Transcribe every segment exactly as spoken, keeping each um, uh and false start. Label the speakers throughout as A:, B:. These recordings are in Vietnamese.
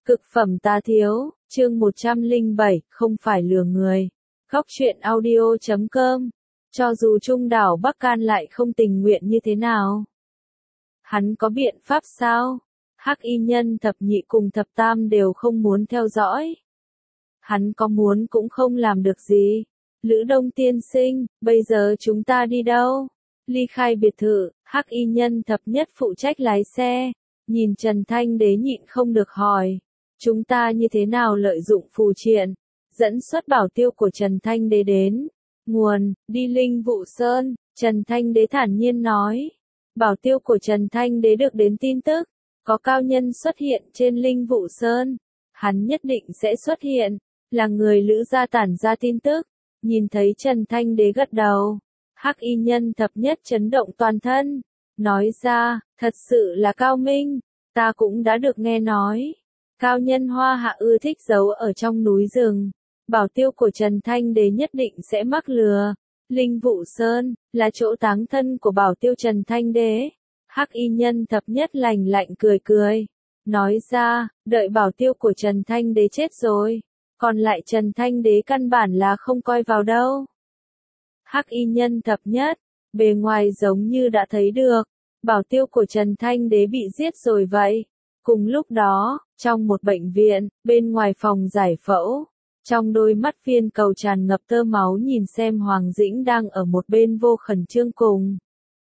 A: Cực phẩm tá thiếu, chương một trăm lẻ bảy, không phải lừa người. Góc truyện audio chấm com. Cho dù Trung đảo Bắc Can lại không tình nguyện như thế nào, hắn có biện pháp sao? Hắc y nhân thập nhị cùng thập tam đều không muốn theo dõi. Hắn có muốn cũng không làm được gì. Lữ Đông tiên sinh, bây giờ chúng ta đi đâu? Ly khai biệt thự, Hắc y nhân thập nhất phụ trách lái xe. Nhìn Trần Thanh Đế nhịn không được hỏi. Chúng ta như thế nào lợi dụng phù triện, dẫn xuất bảo tiêu của Trần Thanh Đế đến. Nguồn, đi Linh Vụ Sơn, Trần Thanh Đế thản nhiên nói. Bảo tiêu của Trần Thanh Đế được đến tin tức, có cao nhân xuất hiện trên Linh Vụ Sơn. Hắn nhất định sẽ xuất hiện, là người Lữ gia tản ra tin tức. Nhìn thấy Trần Thanh Đế gật đầu, Hắc y nhân thập nhất chấn động toàn thân. Nói ra, thật sự là cao minh, ta cũng đã được nghe nói. Cao nhân Hoa Hạ ưa thích giấu ở trong núi rừng. Bảo tiêu của Trần Thanh Đế nhất định sẽ mắc lừa. Linh Vụ Sơn, là chỗ táng thân của bảo tiêu Trần Thanh Đế. Hắc y nhân thập nhất lành lạnh cười cười. Nói ra, đợi bảo tiêu của Trần Thanh Đế chết rồi. Còn lại Trần Thanh Đế căn bản là không coi vào đâu. Hắc y nhân thập nhất, bề ngoài giống như đã thấy được. Bảo tiêu của Trần Thanh Đế bị giết rồi vậy. Cùng lúc đó, trong một bệnh viện, bên ngoài phòng giải phẫu, trong đôi mắt viên cầu tràn ngập tơ máu nhìn xem Hoàng Dĩnh đang ở một bên vô khẩn trương cùng.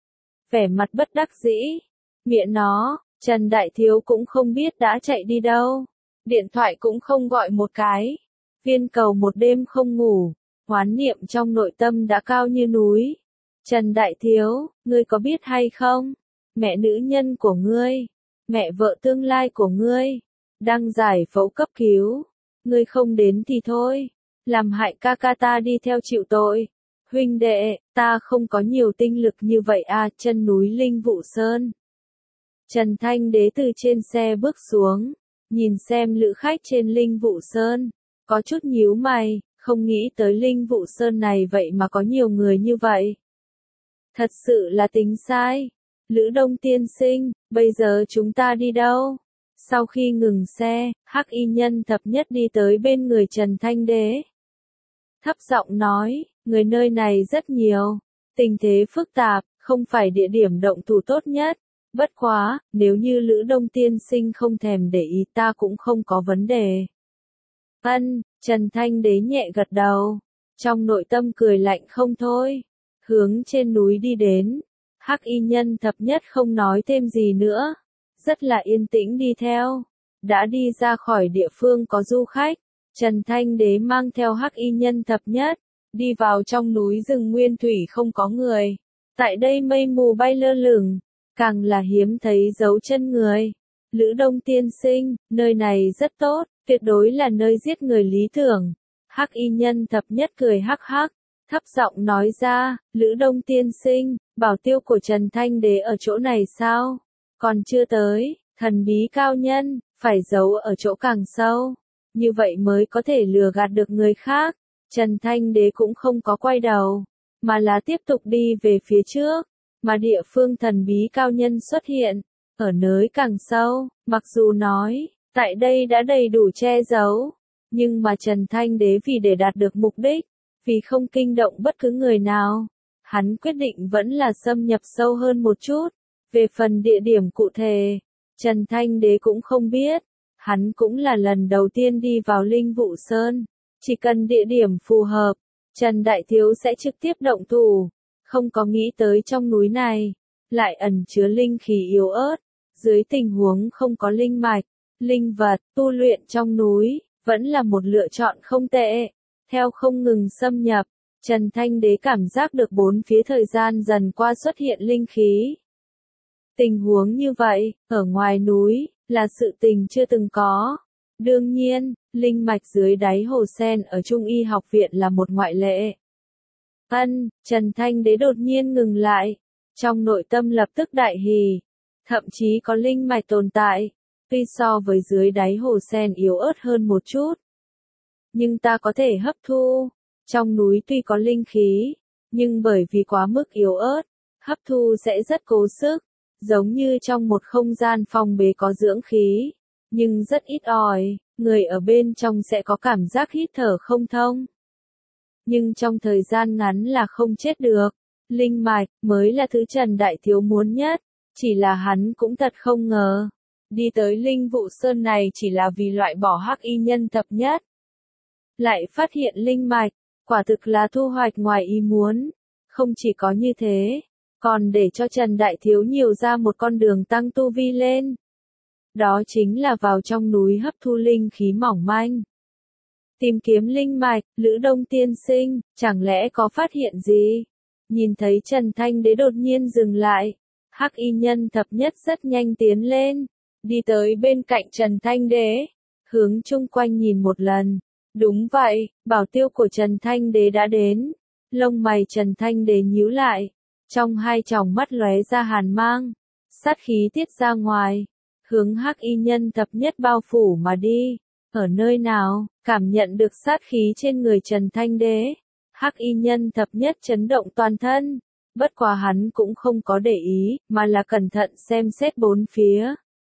A: Vẻ mặt bất đắc dĩ, miệng nó, Trần Đại Thiếu cũng không biết đã chạy đi đâu, điện thoại cũng không gọi một cái, viên cầu một đêm không ngủ, oán niệm trong nội tâm đã cao như núi. Trần Đại Thiếu, ngươi có biết hay không, mẹ nữ nhân của ngươi, mẹ vợ tương lai của ngươi, đang giải phẫu cấp cứu, ngươi không đến thì thôi, làm hại ca ca ta đi theo chịu tội. Huynh đệ, ta không có nhiều tinh lực như vậy à, chân núi Linh Vụ Sơn. Trần Thanh Đế từ trên xe bước xuống, nhìn xem lữ khách trên Linh Vụ Sơn, có chút nhíu mày, không nghĩ tới Linh Vụ Sơn này vậy mà có nhiều người như vậy. Thật sự là tính sai. Lữ Đông tiên sinh, bây giờ chúng ta đi đâu? Sau khi ngừng xe, Hắc y nhân thập nhất đi tới bên người Trần Thanh Đế. Thấp giọng nói, người nơi này rất nhiều, tình thế phức tạp, không phải địa điểm động thủ tốt nhất. Bất quá, nếu như Lữ Đông tiên sinh không thèm để ý ta cũng không có vấn đề. Ân, Trần Thanh Đế nhẹ gật đầu, trong nội tâm cười lạnh không thôi, hướng trên núi đi đến. Hắc y nhân thập nhất không nói thêm gì nữa, rất là yên tĩnh đi theo. Đã đi ra khỏi địa phương có du khách, Trần Thanh Đế mang theo Hắc y nhân thập nhất, đi vào trong núi rừng nguyên thủy không có người. Tại đây mây mù bay lơ lửng, càng là hiếm thấy dấu chân người. Lữ Đông tiên sinh, nơi này rất tốt, tuyệt đối là nơi giết người lý tưởng. Hắc y nhân thập nhất cười hắc hắc, thấp giọng nói ra, Lữ Đông tiên sinh, bảo tiêu của Trần Thanh Đế ở chỗ này sao? Còn chưa tới, thần bí cao nhân, phải giấu ở chỗ càng sâu, như vậy mới có thể lừa gạt được người khác. Trần Thanh Đế cũng không có quay đầu, mà là tiếp tục đi về phía trước, mà địa phương thần bí cao nhân xuất hiện, ở nơi càng sâu, mặc dù nói, tại đây đã đầy đủ che giấu, nhưng mà Trần Thanh Đế vì để đạt được mục đích, vì không kinh động bất cứ người nào, hắn quyết định vẫn là xâm nhập sâu hơn một chút. Về phần địa điểm cụ thể, Trần Thanh Đế cũng không biết, hắn cũng là lần đầu tiên đi vào Linh Vụ Sơn, chỉ cần địa điểm phù hợp, Trần Đại Thiếu sẽ trực tiếp động thủ, không có nghĩ tới trong núi này, lại ẩn chứa linh khí yếu ớt, dưới tình huống không có linh mạch, linh vật, tu luyện trong núi, vẫn là một lựa chọn không tệ. Theo không ngừng xâm nhập, Trần Thanh Đế cảm giác được bốn phía thời gian dần qua xuất hiện linh khí. Tình huống như vậy, ở ngoài núi, là sự tình chưa từng có. Đương nhiên, linh mạch dưới đáy hồ sen ở Trung Y học viện là một ngoại lệ. Ân, Trần Thanh Đế đột nhiên ngừng lại, trong nội tâm lập tức đại hỉ, thậm chí có linh mạch tồn tại, tuy so với dưới đáy hồ sen yếu ớt hơn một chút. Nhưng ta có thể hấp thu, trong núi tuy có linh khí, nhưng bởi vì quá mức yếu ớt, hấp thu sẽ rất cố sức. Giống như trong một không gian phong bế có dưỡng khí, nhưng rất ít ỏi, người ở bên trong sẽ có cảm giác hít thở không thông. Nhưng trong thời gian ngắn là không chết được, linh mạch mới là thứ Trần Đại Thiếu muốn nhất, chỉ là hắn cũng thật không ngờ. Đi tới Linh Vụ Sơn này chỉ là vì loại bỏ hắc y nhân thập nhất. Lại phát hiện linh mạch, quả thực là thu hoạch ngoài ý muốn. Không chỉ có như thế, còn để cho Trần Đại Thiếu nhiều ra một con đường tăng tu vi lên. Đó chính là vào trong núi hấp thu linh khí mỏng manh. Tìm kiếm linh mạch, Lữ Đông tiên sinh, chẳng lẽ có phát hiện gì? Nhìn thấy Trần Thanh Đế đột nhiên dừng lại. Hắc y nhân thập nhất rất nhanh tiến lên. Đi tới bên cạnh Trần Thanh Đế. Hướng chung quanh nhìn một lần. Đúng vậy, bảo tiêu của Trần Thanh Đế đã đến. Lông mày Trần Thanh Đế nhíu lại. Trong hai tròng mắt lóe ra hàn mang. Sát khí tiết ra ngoài. Hướng hắc y nhân thập nhất bao phủ mà đi. Ở nơi nào, cảm nhận được sát khí trên người Trần Thanh Đế. Hắc y nhân thập nhất chấn động toàn thân. Bất quá hắn cũng không có để ý, mà là cẩn thận xem xét bốn phía.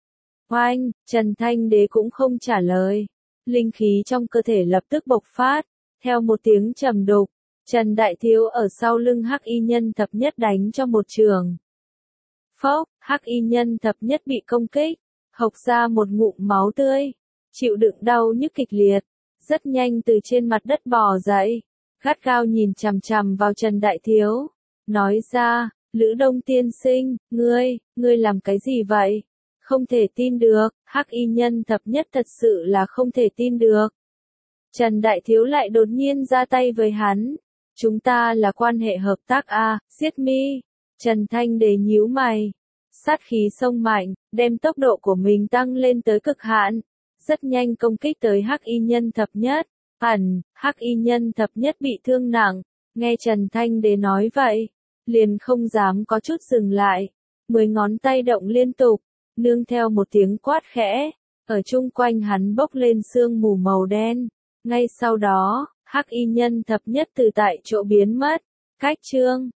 A: Oanh, Trần Thanh Đế cũng không trả lời. Linh khí trong cơ thể lập tức bộc phát. Theo một tiếng trầm đục, Trần Đại Thiếu ở sau lưng hắc y nhân thập nhất đánh cho một trường. Phốc, hắc y nhân thập nhất bị công kích, hộc ra một ngụm máu tươi. Chịu đựng đau nhức kịch liệt, rất nhanh từ trên mặt đất bò dậy. Gắt gao nhìn chằm chằm vào Trần Đại Thiếu. Nói ra, Lữ Đông tiên sinh, ngươi, ngươi làm cái gì vậy? Không thể tin được, hắc y nhân thập nhất thật sự là không thể tin được. Trần Đại Thiếu lại đột nhiên ra tay với hắn. Chúng ta là quan hệ hợp tác à, giết mi. Trần Thanh Đế nhíu mày. Sát khí sông mạnh, đem tốc độ của mình tăng lên tới cực hạn. Rất nhanh công kích tới hắc y nhân thập nhất. Ẩn, hắc y nhân thập nhất bị thương nặng. Nghe Trần Thanh Đế nói vậy, liền không dám có chút dừng lại. Mười ngón tay động liên tục, nương theo một tiếng quát khẽ. Ở chung quanh hắn bốc lên sương mù màu đen. Ngay sau đó, hắc y nhân thập nhất từ tại chỗ biến mất. Cách chương